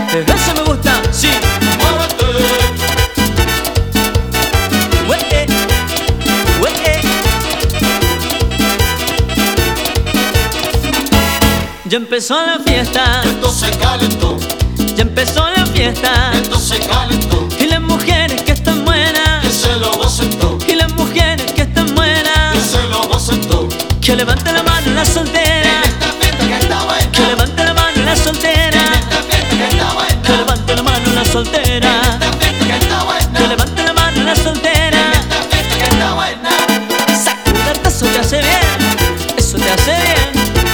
Eso me gusta, sí. Muévete. Ué, ué. Ya empezó la fiesta, Esto se calentó. ya empezó la fiesta. Esto se calentó. Y las mujeres que están buenas, Que se lo gocen todo. y las mujeres que están Que buenas, se lo gocen todo. que levanten la mano la soltera, En esta fiesta que está buena. que levanten la mano la soltera, En esta fiesta que está buena. que levanten la mano la soltera, En esta fiesta que está buena. que levanten la mano la soltera. En esta fiesta que está buena. Sacuderte, eso te hace bien, eso te hace bien.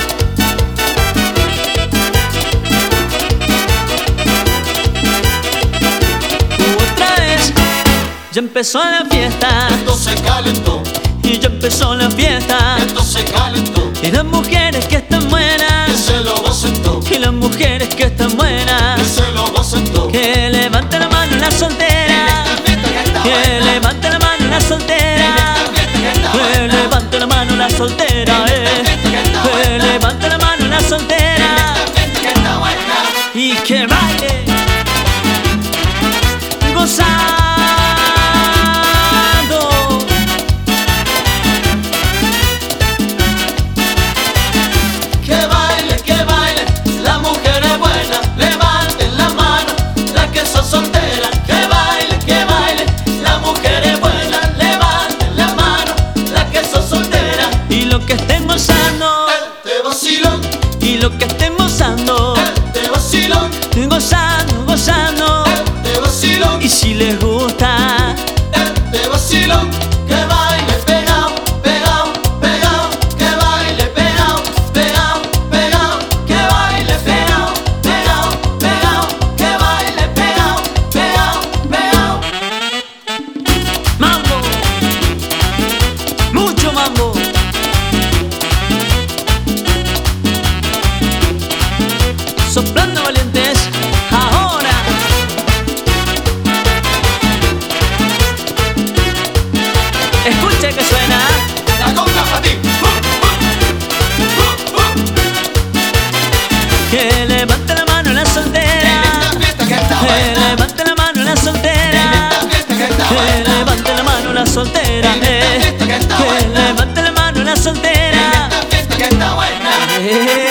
Otra vez, ya empezó la fiesta, Esto se calentó. y ya empezó la fiesta. Esto se calentó. Y las mujeres que están Que buenas, se lo gocen todo. y las mujeres que están Que buenas, se lo gocen todo. que levanten la mano la soltera, Esta fiesta que está que buena. levante la mano la soltera, Esta fiesta que está que buena. levante la mano la soltera, que levante la mano la soltera Esta fiesta que está buena. y que baile gozando. Que baile, la mujer es buena, levanten la mano, las que son solteras. Que baile, la mujer es buena, levanten la mano, las que son solteras. Y lo que estén gozando, Este vacilón, y lo que estén gozando, este vacilón, gozando, gozando. este vacilón, Y si les gusta, este vacilón. Que baile pegado, pegado, pegado. Que baile pegado, pegado, pegado. Que baile pegado, pegado, pegado. Que baile pegado, pegado, pegado. mambo, mucho mambo. Soplando valientes, ahora. Escucha que suena. La conga para ti. Que levante la mano la En soltera, esta fiesta que está que buena. levante la mano la En soltera, esta fiesta que está que buena. levante la mano la soltera, En esta fiesta que está que buena. levante la mano la soltera. En esta fiesta que está buena.